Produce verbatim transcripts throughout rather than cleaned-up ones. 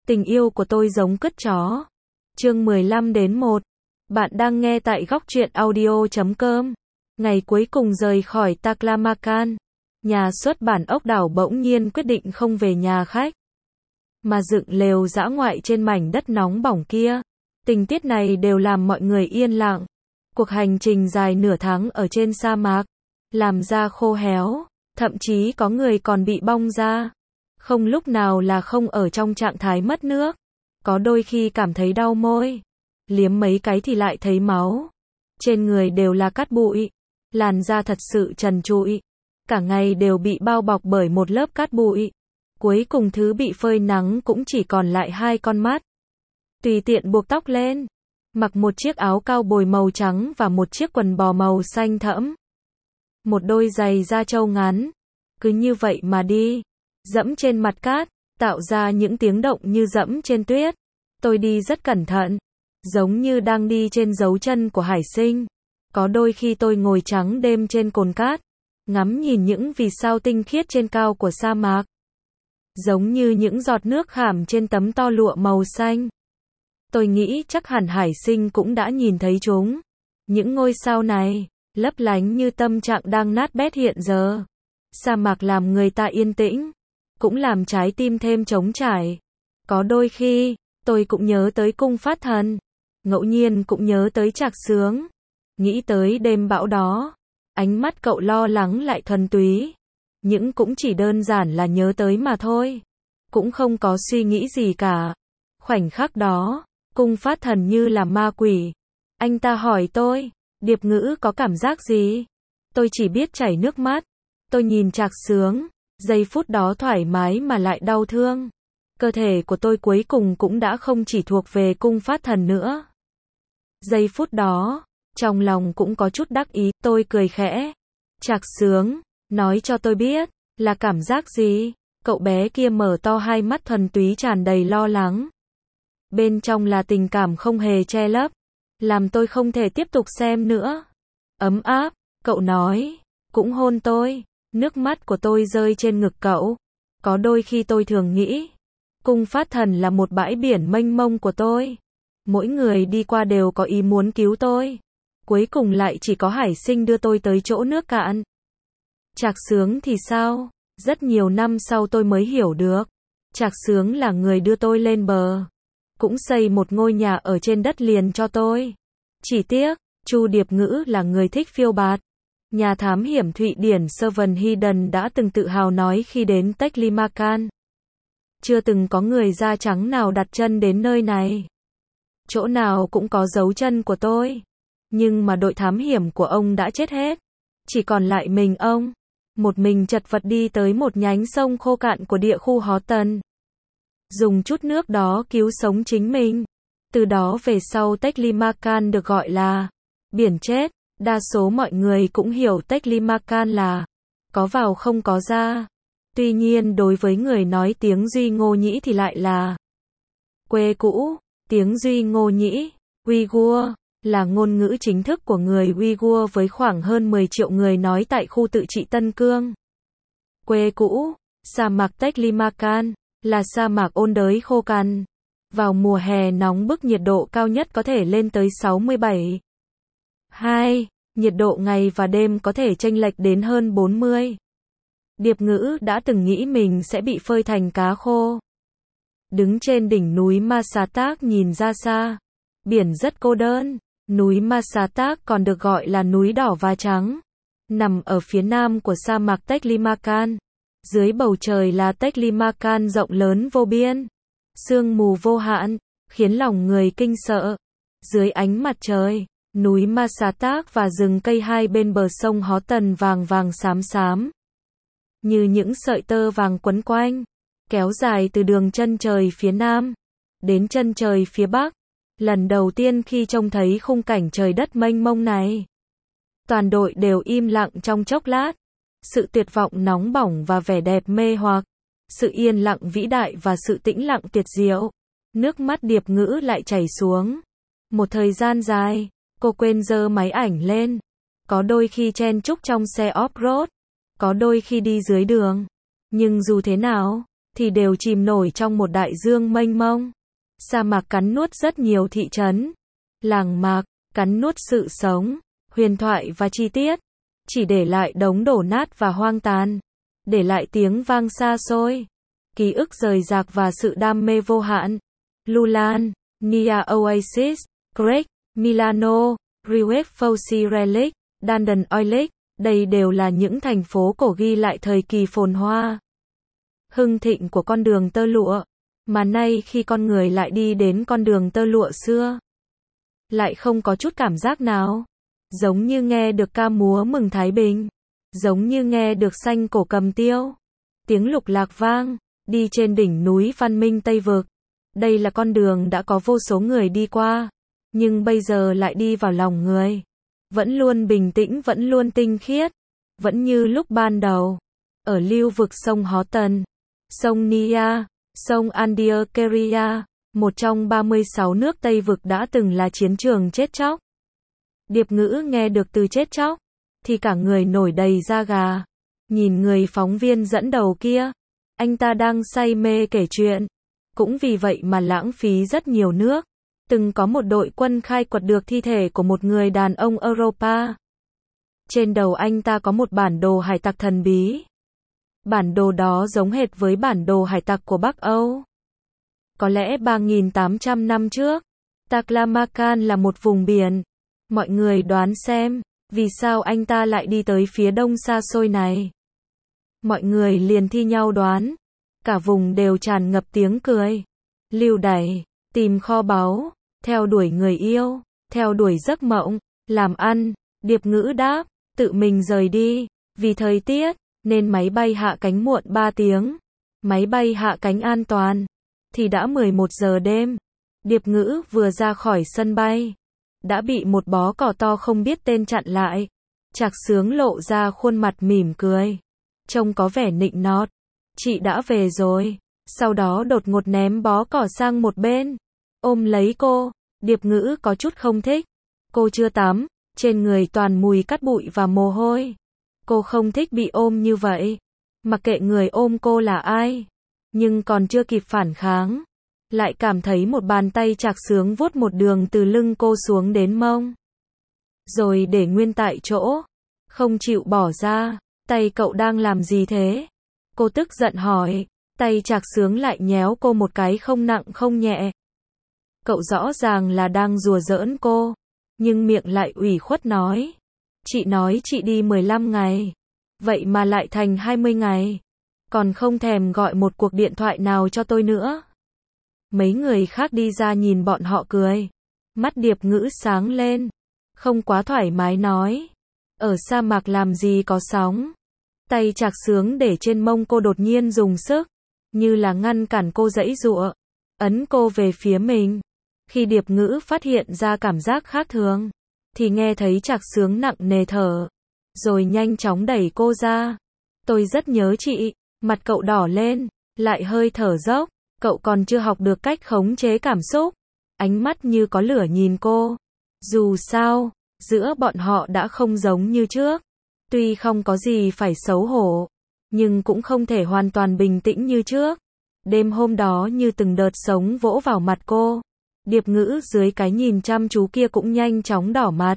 Tình yêu của tôi giống cứt chó. Chương mười lăm đến một. Bạn đang nghe tại góc truyện audio chấm com. Ngày cuối cùng rời khỏi Taklamakan, nhà xuất bản ốc đảo bỗng nhiên quyết định không về nhà khách, mà dựng lều dã ngoại trên mảnh đất nóng bỏng kia. Tình tiết này đều làm mọi người yên lặng. Cuộc hành trình dài nửa tháng ở trên sa mạc, làm da khô héo, thậm chí có người còn bị bong da. Không lúc nào là không ở trong trạng thái mất nước. Có đôi khi cảm thấy đau môi, liếm mấy cái thì lại thấy máu. Trên người đều là cát bụi, làn da thật sự trần trụi, cả ngày đều bị bao bọc bởi một lớp cát bụi. Cuối cùng thứ bị phơi nắng cũng chỉ còn lại hai con mắt. Tùy tiện buộc tóc lên, mặc một chiếc áo cao bồi màu trắng và một chiếc quần bò màu xanh thẫm, một đôi giày da trâu ngắn, cứ như vậy mà đi, dẫm trên mặt cát, tạo ra những tiếng động như dẫm trên tuyết. Tôi đi rất cẩn thận, giống như đang đi trên dấu chân của hải sinh. Có đôi khi tôi ngồi trắng đêm trên cồn cát, ngắm nhìn những vì sao tinh khiết trên cao của sa mạc, giống như những giọt nước khảm trên tấm to lụa màu xanh. Tôi nghĩ chắc hẳn hải sinh cũng đã nhìn thấy chúng. Những ngôi sao này, lấp lánh như tâm trạng đang nát bét hiện giờ. Sa mạc làm người ta yên tĩnh, cũng làm trái tim thêm trống trải. Có đôi khi, tôi cũng nhớ tới cung phát thần, ngẫu nhiên cũng nhớ tới Trạc Sướng. Nghĩ tới đêm bão đó, ánh mắt cậu lo lắng lại thuần túy. Nhưng cũng chỉ đơn giản là nhớ tới mà thôi, cũng không có suy nghĩ gì cả. Khoảnh khắc đó, cung phát thần như là ma quỷ. Anh ta hỏi tôi, Điệp Ngữ có cảm giác gì? Tôi chỉ biết chảy nước mắt. Tôi nhìn Trạc Sướng, giây phút đó thoải mái mà lại đau thương. Cơ thể của tôi cuối cùng cũng đã không chỉ thuộc về cung phát thần nữa. Giây phút đó, trong lòng cũng có chút đắc ý, tôi cười khẽ. Trạc Sướng, nói cho tôi biết, là cảm giác gì? Cậu bé kia mở to hai mắt thuần túy tràn đầy lo lắng. Bên trong là tình cảm không hề che lấp, làm tôi không thể tiếp tục xem nữa. Ấm áp, cậu nói, cũng hôn tôi. Nước mắt của tôi rơi trên ngực cậu. Có đôi khi tôi thường nghĩ, cung phát thần là một bãi biển mênh mông của tôi. Mỗi người đi qua đều có ý muốn cứu tôi. Cuối cùng lại chỉ có hải sinh đưa tôi tới chỗ nước cạn. Trạc Sướng thì sao? Rất nhiều năm sau tôi mới hiểu được. Trạc Sướng là người đưa tôi lên bờ, cũng xây một ngôi nhà ở trên đất liền cho tôi. Chỉ tiếc, Chu Điệp Ngữ là người thích phiêu bạt. Nhà thám hiểm Thụy Điển Seven Hidden đã từng tự hào nói khi đến Taklamakan, chưa từng có người da trắng nào đặt chân đến nơi này. Chỗ nào cũng có dấu chân của tôi. Nhưng mà đội thám hiểm của ông đã chết hết. Chỉ còn lại mình ông. Một mình chật vật đi tới một nhánh sông khô cạn của địa khu Hó Tần. Dùng chút nước đó cứu sống chính mình. Từ đó về sau Taklamakan được gọi là biển chết. Đa số mọi người cũng hiểu Taklamakan là có vào không có ra. Tuy nhiên đối với người nói tiếng Duy Ngô Nhĩ thì lại là quê cũ. Tiếng Duy Ngô Nhĩ, Uighur, là ngôn ngữ chính thức của người Uighur với khoảng hơn mười triệu người nói tại khu tự trị Tân Cương. Quê cũ, sa mạc Taklamakan, là sa mạc ôn đới khô cằn. Vào mùa hè nóng bức nhiệt độ cao nhất có thể lên tới sáu mươi bảy. hai. Nhiệt độ ngày và đêm có thể chênh lệch đến hơn bốn mươi. Điệp Ngữ đã từng nghĩ mình sẽ bị phơi thành cá khô. Đứng trên đỉnh núi Masatak nhìn ra xa, biển rất cô đơn. Núi Masatak còn được gọi là núi đỏ và trắng, nằm ở phía nam của sa mạc Taklamakan. Dưới bầu trời là Taklamakan rộng lớn vô biên, sương mù vô hạn, khiến lòng người kinh sợ. Dưới ánh mặt trời, núi Masatak và rừng cây hai bên bờ sông Hó Tần vàng vàng xám xám, như những sợi tơ vàng quấn quanh, kéo dài từ đường chân trời phía nam đến chân trời phía bắc. Lần đầu tiên khi trông thấy khung cảnh trời đất mênh mông này, toàn đội đều im lặng trong chốc lát. Sự tuyệt vọng nóng bỏng và vẻ đẹp mê hoặc, sự yên lặng vĩ đại và sự tĩnh lặng tuyệt diệu. Nước mắt Điệp Ngữ lại chảy xuống. Một thời gian dài, cô quên giơ máy ảnh lên. Có đôi khi chen chúc trong xe off-road, có đôi khi đi dưới đường. Nhưng dù thế nào, thì đều chìm nổi trong một đại dương mênh mông. Sa mạc cắn nuốt rất nhiều thị trấn, làng mạc, cắn nuốt sự sống, huyền thoại và chi tiết, chỉ để lại đống đổ nát và hoang tàn, để lại tiếng vang xa xôi, ký ức rời rạc và sự đam mê vô hạn. Lulan, Nia Oasis, Craig, Milano, Riwet Fauci Relic, Dandon Oilic, đây đều là những thành phố cổ ghi lại thời kỳ phồn hoa, hưng thịnh của con đường tơ lụa, mà nay khi con người lại đi đến con đường tơ lụa xưa, lại không có chút cảm giác nào, giống như nghe được ca múa mừng Thái Bình, giống như nghe được xanh cổ cầm tiêu, tiếng lục lạc vang, đi trên đỉnh núi văn minh Tây Vực. Đây là con đường đã có vô số người đi qua, nhưng bây giờ lại đi vào lòng người. Vẫn luôn bình tĩnh, vẫn luôn tinh khiết, vẫn như lúc ban đầu. Ở lưu vực sông Hó Tần, sông Nia, sông Andierkeria, một trong ba mươi sáu nước Tây Vực đã từng là chiến trường chết chóc. Điệp Ngữ nghe được từ chết chóc, thì cả người nổi đầy da gà. Nhìn người phóng viên dẫn đầu kia, anh ta đang say mê kể chuyện. Cũng vì vậy mà lãng phí rất nhiều nước. Từng có một đội quân khai quật được thi thể của một người đàn ông Europa. Trên đầu anh ta có một bản đồ hải tặc thần bí. Bản đồ đó giống hệt với bản đồ hải tặc của Bắc Âu. Có lẽ ba nghìn tám trăm năm trước, Taklamakan là một vùng biển. Mọi người đoán xem, vì sao anh ta lại đi tới phía đông xa xôi này? Mọi người liền thi nhau đoán. Cả vùng đều tràn ngập tiếng cười, lưu đày, tìm kho báu, theo đuổi người yêu, theo đuổi giấc mộng, làm ăn. Điệp Ngữ đáp, tự mình rời đi, vì thời tiết, nên máy bay hạ cánh muộn ba tiếng. Máy bay hạ cánh an toàn, thì đã mười một giờ đêm. Điệp Ngữ vừa ra khỏi sân bay, đã bị một bó cỏ to không biết tên chặn lại. Trạc Sướng lộ ra khuôn mặt mỉm cười, trông có vẻ nịnh nọt. Chị đã về rồi. Sau đó đột ngột ném bó cỏ sang một bên, ôm lấy cô. Điệp Ngữ có chút không thích. Cô chưa tắm, trên người toàn mùi cát bụi và mồ hôi. Cô không thích bị ôm như vậy. Mặc kệ người ôm cô là ai, nhưng còn chưa kịp phản kháng, lại cảm thấy một bàn tay Trạc Sướng vuốt một đường từ lưng cô xuống đến mông, rồi để nguyên tại chỗ, không chịu bỏ ra. Tay cậu đang làm gì thế? Cô tức giận hỏi. Tay Trạc Sướng lại nhéo cô một cái không nặng không nhẹ. Cậu rõ ràng là đang đùa giỡn cô, nhưng miệng lại ủy khuất nói. Chị nói chị đi mười lăm ngày, vậy mà lại thành hai mươi ngày. Còn không thèm gọi một cuộc điện thoại nào cho tôi nữa. Mấy người khác đi ra nhìn bọn họ cười. Mắt Điệp Ngữ sáng lên, không quá thoải mái nói. Ở sa mạc làm gì có sóng. Tay Trạc Sướng để trên mông cô đột nhiên dùng sức, như là ngăn cản cô giãy giụa, ấn cô về phía mình. Khi Điệp Ngữ phát hiện ra cảm giác khác thường, thì nghe thấy Trạc Sướng nặng nề thở, rồi nhanh chóng đẩy cô ra. Tôi rất nhớ chị. Mặt cậu đỏ lên, lại hơi thở dốc. Cậu còn chưa học được cách khống chế cảm xúc. Ánh mắt như có lửa nhìn cô. Dù sao, giữa bọn họ đã không giống như trước. Tuy không có gì phải xấu hổ, nhưng cũng không thể hoàn toàn bình tĩnh như trước. Đêm hôm đó như từng đợt sống vỗ vào mặt cô. Điệp Ngữ dưới cái nhìn chăm chú kia cũng nhanh chóng đỏ mặt.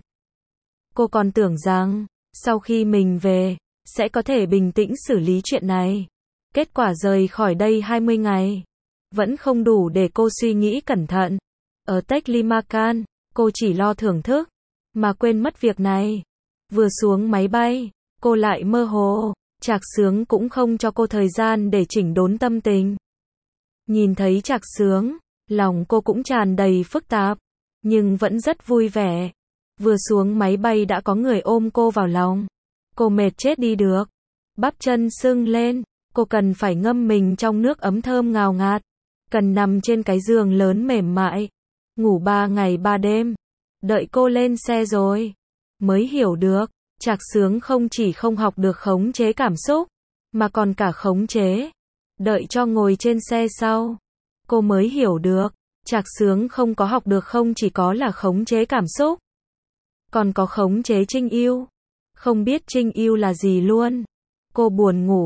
Cô còn tưởng rằng, sau khi mình về, sẽ có thể bình tĩnh xử lý chuyện này. Kết quả rời khỏi đây hai mươi ngày, vẫn không đủ để cô suy nghĩ cẩn thận. Ở Taklamakan, cô chỉ lo thưởng thức, mà quên mất việc này. Vừa xuống máy bay, cô lại mơ hồ. Trạc Sướng cũng không cho cô thời gian để chỉnh đốn tâm tình. Nhìn thấy Trạc Sướng, lòng cô cũng tràn đầy phức tạp, nhưng vẫn rất vui vẻ. Vừa xuống máy bay đã có người ôm cô vào lòng. Cô mệt chết đi được, bắp chân sưng lên. Cô cần phải ngâm mình trong nước ấm thơm ngào ngạt, cần nằm trên cái giường lớn mềm mại, ngủ ba ngày ba đêm. Đợi cô lên xe rồi, mới hiểu được, Trạc Sướng không chỉ không học được khống chế cảm xúc, mà còn cả khống chế. Đợi cho ngồi trên xe sau, cô mới hiểu được, Trạc Sướng không có học được không chỉ có là khống chế cảm xúc, còn có khống chế trinh yêu. Không biết trinh yêu là gì luôn. Cô buồn ngủ,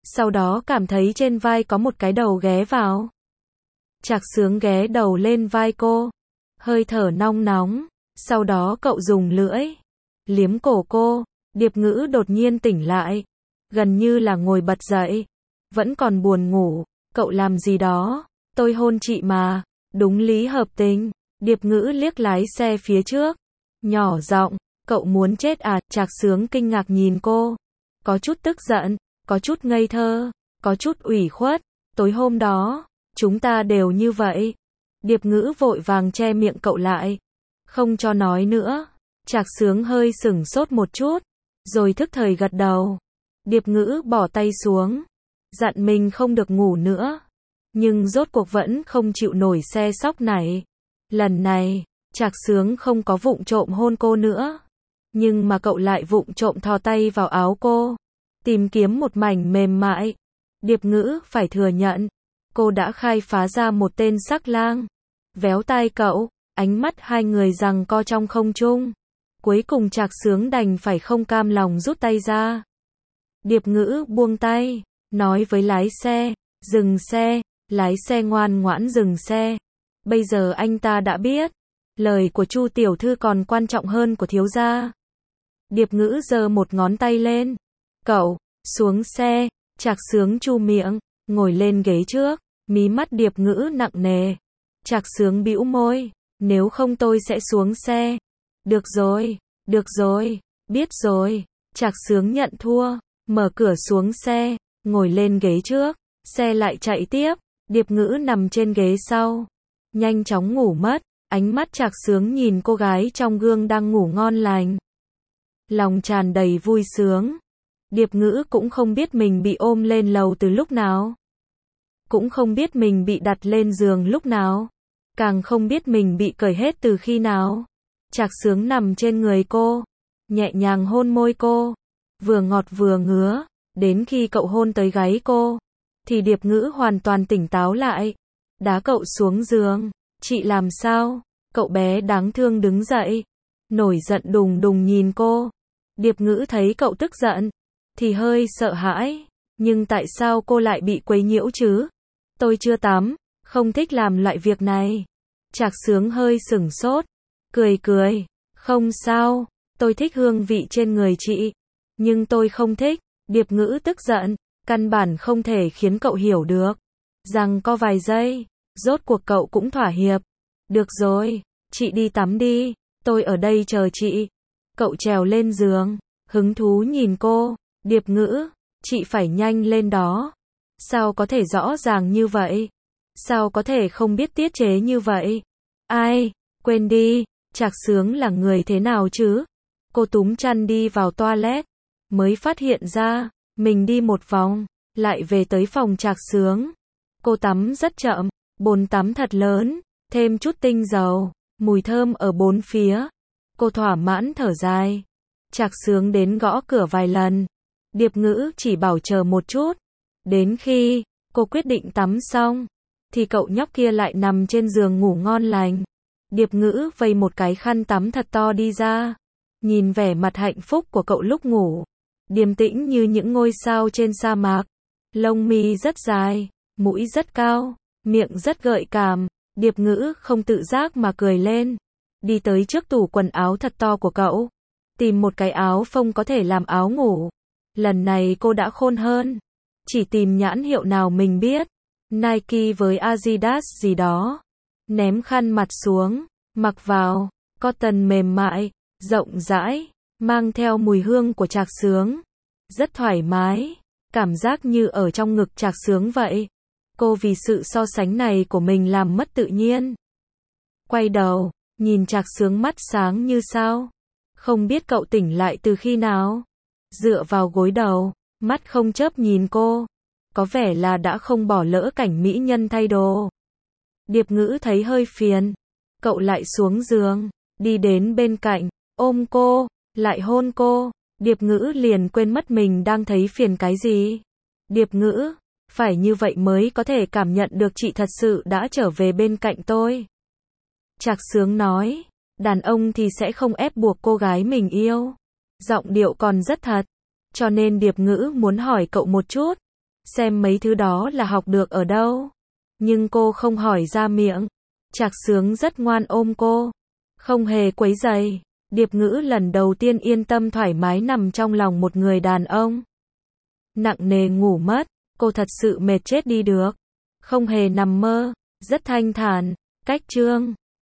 sau đó cảm thấy trên vai có một cái đầu ghé vào. Trạc Sướng ghé đầu lên vai cô, hơi thở nong nóng, sau đó cậu dùng lưỡi liếm cổ cô. Điệp Ngữ đột nhiên tỉnh lại, gần như là ngồi bật dậy, vẫn còn buồn ngủ. Cậu làm gì đó? Tôi hôn chị mà. Đúng lý hợp tình. Điệp Ngữ liếc lái xe phía trước, nhỏ giọng, cậu muốn chết à? Trạc Sướng kinh ngạc nhìn cô, có chút tức giận, có chút ngây thơ, có chút ủy khuất. Tối hôm đó, chúng ta đều như vậy. Điệp Ngữ vội vàng che miệng cậu lại, không cho nói nữa. Trạc Sướng hơi sửng sốt một chút, rồi thức thời gật đầu. Điệp Ngữ bỏ tay xuống, dặn mình không được ngủ nữa, nhưng rốt cuộc vẫn không chịu nổi xe sóc này. Lần này, Trạc Sướng không có vụng trộm hôn cô nữa, nhưng mà cậu lại vụng trộm thò tay vào áo cô, tìm kiếm một mảnh mềm mại. Điệp Ngữ phải thừa nhận, cô đã khai phá ra một tên sắc lang. Véo tai cậu, ánh mắt hai người giằng co trong không trung. Cuối cùng Trạc Sướng đành phải không cam lòng rút tay ra. Điệp Ngữ buông tay, nói với lái xe, dừng xe. Lái xe ngoan ngoãn dừng xe. Bây giờ anh ta đã biết, lời của Chu tiểu thư còn quan trọng hơn của thiếu gia. Điệp Ngữ giơ một ngón tay lên. Cậu, xuống xe. Trạc Sướng chu miệng, ngồi lên ghế trước, mí mắt Điệp Ngữ nặng nề. Trạc Sướng bĩu môi, nếu không tôi sẽ xuống xe. Được rồi, được rồi, biết rồi. Trạc Sướng nhận thua, mở cửa xuống xe, ngồi lên ghế trước, xe lại chạy tiếp. Điệp Ngữ nằm trên ghế sau, nhanh chóng ngủ mất. Ánh mắt Trạc Sướng nhìn cô gái trong gương đang ngủ ngon lành, lòng tràn đầy vui sướng. Điệp Ngữ cũng không biết mình bị ôm lên lầu từ lúc nào, cũng không biết mình bị đặt lên giường lúc nào, càng không biết mình bị cởi hết từ khi nào. Trạc Sướng nằm trên người cô, nhẹ nhàng hôn môi cô, vừa ngọt vừa ngứa, đến khi cậu hôn tới gáy cô, thì Điệp Ngữ hoàn toàn tỉnh táo lại, đá cậu xuống giường. Chị làm sao? Cậu bé đáng thương đứng dậy, nổi giận đùng đùng nhìn cô. Điệp Ngữ thấy cậu tức giận, thì hơi sợ hãi, nhưng tại sao cô lại bị quấy nhiễu chứ? Tôi chưa tắm, không thích làm loại việc này. Trạc Sướng hơi sửng sốt, cười cười, không sao, tôi thích hương vị trên người chị, nhưng tôi không thích. Điệp Ngữ tức giận, căn bản không thể khiến cậu hiểu được. Rằng có vài giây, rốt cuộc cậu cũng thỏa hiệp. Được rồi, chị đi tắm đi, tôi ở đây chờ chị. Cậu trèo lên giường, hứng thú nhìn cô. Điệp Ngữ, chị phải nhanh lên đó. Sao có thể rõ ràng như vậy? Sao có thể không biết tiết chế như vậy? Ai, quên đi, Trạc Sướng là người thế nào chứ? Cô túm chăn đi vào toilet, mới phát hiện ra, mình đi một vòng, lại về tới phòng Trạc Sướng. Cô tắm rất chậm, bồn tắm thật lớn, thêm chút tinh dầu, mùi thơm ở bốn phía. Cô thỏa mãn thở dài. Trạc Sướng đến gõ cửa vài lần. Điệp Ngữ chỉ bảo chờ một chút. Đến khi cô quyết định tắm xong, thì cậu nhóc kia lại nằm trên giường ngủ ngon lành. Điệp Ngữ vây một cái khăn tắm thật to đi ra, nhìn vẻ mặt hạnh phúc của cậu lúc ngủ, điềm tĩnh như những ngôi sao trên sa mạc. Lông mi rất dài, mũi rất cao, miệng rất gợi cảm. Điệp Ngữ không tự giác mà cười lên, đi tới trước tủ quần áo thật to của cậu, tìm một cái áo phông có thể làm áo ngủ. Lần này cô đã khôn hơn, chỉ tìm nhãn hiệu nào mình biết, Nike với Adidas gì đó. Ném khăn mặt xuống, mặc vào, cotton mềm mại, rộng rãi, mang theo mùi hương của Trạc Sướng. Rất thoải mái, cảm giác như ở trong ngực Trạc Sướng vậy. Cô vì sự so sánh này của mình làm mất tự nhiên. Quay đầu, nhìn Trạc Sướng mắt sáng như sao. Không biết cậu tỉnh lại từ khi nào. Dựa vào gối đầu, mắt không chớp nhìn cô. Có vẻ là đã không bỏ lỡ cảnh mỹ nhân thay đồ. Điệp Ngữ thấy hơi phiền. Cậu lại xuống giường, đi đến bên cạnh, ôm cô, lại hôn cô. Điệp Ngữ liền quên mất mình đang thấy phiền cái gì. Điệp Ngữ, phải như vậy mới có thể cảm nhận được chị thật sự đã trở về bên cạnh tôi. Trạc Sướng nói, đàn ông thì sẽ không ép buộc cô gái mình yêu. Giọng điệu còn rất thật. Cho nên Điệp Ngữ muốn hỏi cậu một chút. xem mấy thứ đó là học được ở đâu. Nhưng cô không hỏi ra miệng. Trạc Sướng rất ngoan ôm cô, không hề quấy rầy. Điệp Ngữ lần đầu tiên yên tâm thoải mái nằm trong lòng một người đàn ông. Nặng nề ngủ mất, cô thật sự mệt chết đi được. Không hề nằm mơ, rất thanh thản. Cách chương